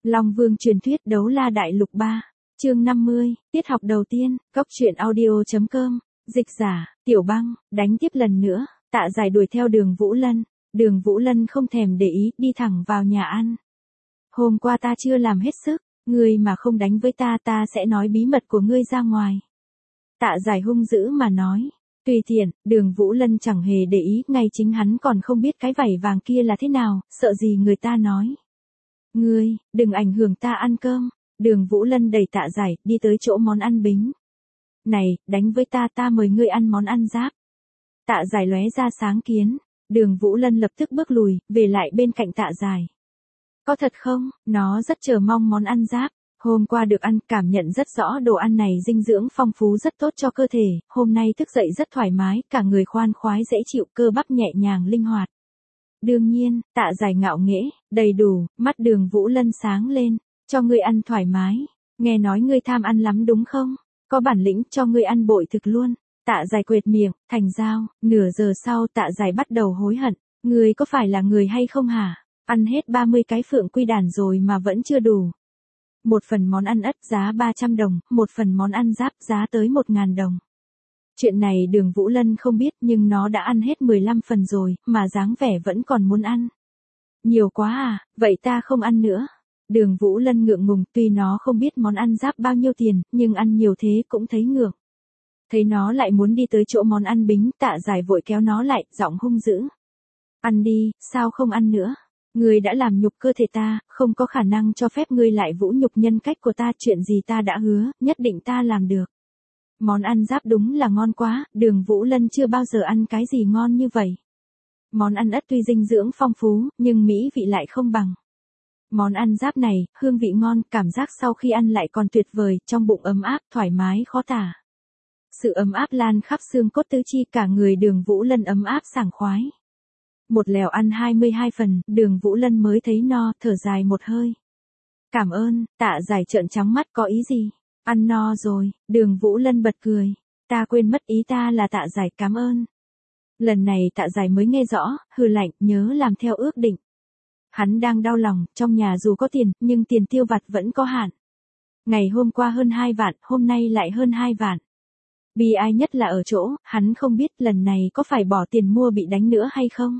Long Vương truyền thuyết đấu la đại lục 3, chương 50, tiết học đầu tiên, cốc truyện audio.com, dịch giả, Tiểu Băng, đánh tiếp lần nữa, Tạ Giải đuổi theo Đường Vũ Lân. Đường Vũ Lân không thèm để ý, đi thẳng vào nhà ăn. Hôm qua ta chưa làm hết sức, ngươi mà không đánh với ta, ta sẽ nói bí mật của ngươi ra ngoài. Tạ Giải hung dữ mà nói. Tùy tiện, Đường Vũ Lân chẳng hề để ý, ngay chính hắn còn không biết cái vảy vàng kia là thế nào, sợ gì người ta nói. Ngươi, đừng ảnh hưởng ta ăn cơm. Đường Vũ Lân đẩy Tạ Giải, đi tới chỗ món ăn bính. Này, đánh với ta, ta mời ngươi ăn món ăn giáp. Tạ Giải lóe ra sáng kiến. Đường Vũ Lân lập tức bước lùi, về lại bên cạnh Tạ Giải. Có thật không? Nó rất chờ mong món ăn giáp. Hôm qua được ăn, cảm nhận rất rõ đồ ăn này dinh dưỡng phong phú, rất tốt cho cơ thể, hôm nay thức dậy rất thoải mái, cả người khoan khoái dễ chịu, cơ bắp nhẹ nhàng linh hoạt. Đương nhiên, Tạ Giải ngạo nghễ, đầy đủ, mắt Đường Vũ Lân sáng lên, cho ngươi ăn thoải mái, nghe nói ngươi tham ăn lắm đúng không? Có bản lĩnh cho ngươi ăn bội thực luôn. Tạ Giải quệt miệng, thành dao, nửa giờ sau Tạ Giải bắt đầu hối hận, ngươi có phải là người hay không hả? Ăn hết 30 cái phượng quy đản rồi mà vẫn chưa đủ. Một phần món ăn ất giá 300 đồng, một phần món ăn giáp giá tới 1.000 đồng. Chuyện này Đường Vũ Lân không biết, nhưng nó đã ăn hết 15 phần rồi, mà dáng vẻ vẫn còn muốn ăn. Nhiều quá à, vậy ta không ăn nữa. Đường Vũ Lân ngượng ngùng, tuy nó không biết món ăn giáp bao nhiêu tiền, nhưng ăn nhiều thế cũng thấy ngượng. Thấy nó lại muốn đi tới chỗ món ăn bính, Tạ Giải vội kéo nó lại, giọng hung dữ. Ăn đi, sao không ăn nữa? Ngươi đã làm nhục cơ thể ta, không có khả năng cho phép ngươi lại vũ nhục nhân cách của ta, chuyện gì ta đã hứa, nhất định ta làm được. Món ăn giáp đúng là ngon quá, Đường Vũ Lân chưa bao giờ ăn cái gì ngon như vậy. Món ăn ất tuy dinh dưỡng phong phú, nhưng mỹ vị lại không bằng. Món ăn giáp này, hương vị ngon, cảm giác sau khi ăn lại còn tuyệt vời, trong bụng ấm áp, thoải mái khó tả. Sự ấm áp lan khắp xương cốt tứ chi, cả người Đường Vũ Lân ấm áp sảng khoái. Một lèo ăn 22 phần, Đường Vũ Lân mới thấy no, thở dài một hơi. Cảm ơn. Tạ Giải trợn trắng mắt, có ý gì? Ăn no rồi. Đường Vũ Lân bật cười. Ta quên mất, ý ta là Tạ Giải cảm ơn. Lần này Tạ Giải mới nghe rõ, hừ lạnh, nhớ làm theo ước định. Hắn đang đau lòng, trong nhà dù có tiền, nhưng tiền tiêu vặt vẫn có hạn. Ngày hôm qua hơn 2 vạn, hôm nay lại hơn 2 vạn. Bi ai nhất là ở chỗ, hắn không biết lần này có phải bỏ tiền mua bị đánh nữa hay không.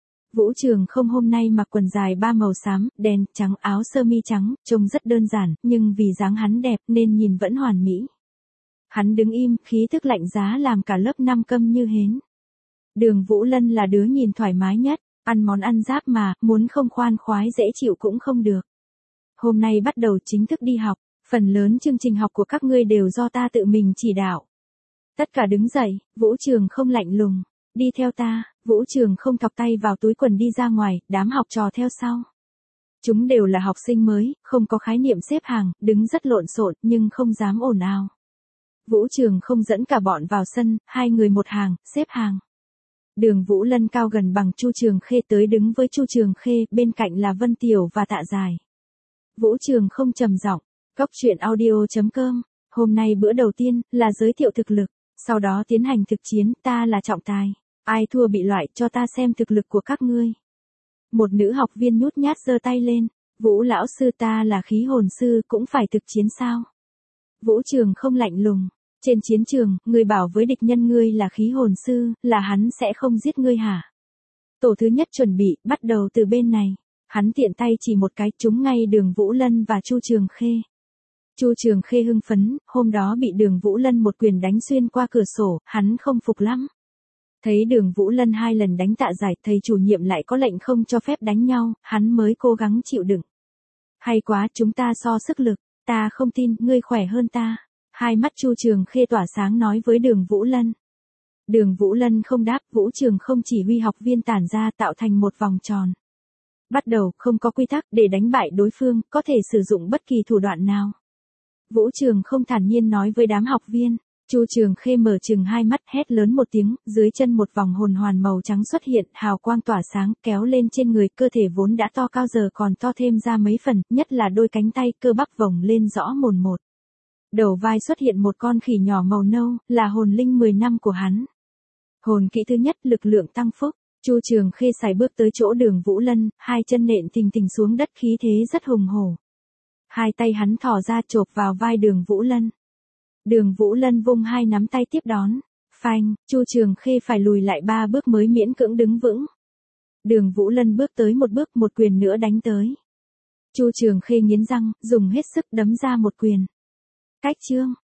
Vũ Trường Không hôm nay mặc quần dài 3 màu xám, đen, trắng, áo sơ mi trắng, trông rất đơn giản, nhưng vì dáng hắn đẹp nên nhìn vẫn hoàn mỹ. Hắn đứng im, khí thức lạnh giá làm cả lớp 5 câm như hến. Đường Vũ Lân là đứa nhìn thoải mái nhất, ăn món ăn giáp mà, muốn không khoan khoái dễ chịu cũng không được. Hôm nay bắt đầu chính thức đi học, phần lớn chương trình học của các ngươi đều do ta tự mình chỉ đạo. Tất cả đứng dậy, Vũ Trường Không lạnh lùng. Đi theo ta. Vũ Trường Không thọc tay vào túi quần đi ra ngoài, đám học trò theo sau. Chúng đều là học sinh mới, không có khái niệm xếp hàng, đứng rất lộn xộn nhưng không dám ồn ào. Vũ Trường Không dẫn cả bọn vào sân, 2 người một hàng, xếp hàng. Đường Vũ Lân cao gần bằng Chu Trường Khê tới đứng với Chu Trường Khê, bên cạnh là Vân Tiểu và Tạ Giải. Vũ Trường Không trầm giọng, cốc truyện audio.com, hôm nay bữa đầu tiên là giới thiệu thực lực, sau đó tiến hành thực chiến, ta là trọng tài. Ai thua bị loại, cho ta xem thực lực của các ngươi. Một nữ học viên nhút nhát giơ tay lên. Vũ lão sư, ta là khí hồn sư, cũng phải thực chiến sao? Vũ Trường Không lạnh lùng. Trên chiến trường, ngươi bảo với địch nhân ngươi là khí hồn sư, là hắn sẽ không giết ngươi hả? Tổ thứ nhất chuẩn bị, bắt đầu từ bên này. Hắn tiện tay chỉ một cái, trúng ngay Đường Vũ Lân và Chu Trường Khê. Chu Trường Khê hưng phấn, hôm đó bị Đường Vũ Lân một quyền đánh xuyên qua cửa sổ, hắn không phục lắm. Thấy Đường Vũ Lân 2 lần đánh Tạ Giải, thầy chủ nhiệm lại có lệnh không cho phép đánh nhau, hắn mới cố gắng chịu đựng. Hay quá, chúng ta so sức lực, ta không tin, ngươi khỏe hơn ta. Hai mắt Chu Trường Khê tỏa sáng nói với Đường Vũ Lân. Đường Vũ Lân không đáp, Vũ Trường Không chỉ huy học viên tản ra tạo thành một vòng tròn. Bắt đầu, không có quy tắc, để đánh bại đối phương, có thể sử dụng bất kỳ thủ đoạn nào. Vũ Trường Không thản nhiên nói với đám học viên. Chu Trường Khê mở chừng 2 mắt, hét lớn một tiếng, dưới chân một vòng hồn hoàn màu trắng xuất hiện, hào quang tỏa sáng, kéo lên trên người, cơ thể vốn đã to cao giờ còn to thêm ra mấy phần, nhất là đôi cánh tay, cơ bắp vồng lên rõ mồn một. Đầu vai xuất hiện một con khỉ nhỏ màu nâu, là hồn linh 10 năm của hắn. Hồn kỹ thứ nhất, lực lượng tăng phúc. Chu Trường Khê sải bước tới chỗ Đường Vũ Lân, 2 chân nện thình thình xuống đất, khí thế rất hùng hổ. Hai tay hắn thò ra chộp vào vai Đường Vũ Lân. Đường Vũ Lân vung hai nắm tay tiếp đón. Phanh, Chu Trường Khê phải lùi lại 3 bước mới miễn cưỡng đứng vững. Đường Vũ Lân bước tới một bước, một quyền nữa đánh tới. Chu Trường Khê nghiến răng, dùng hết sức đấm ra một quyền. Cách chương,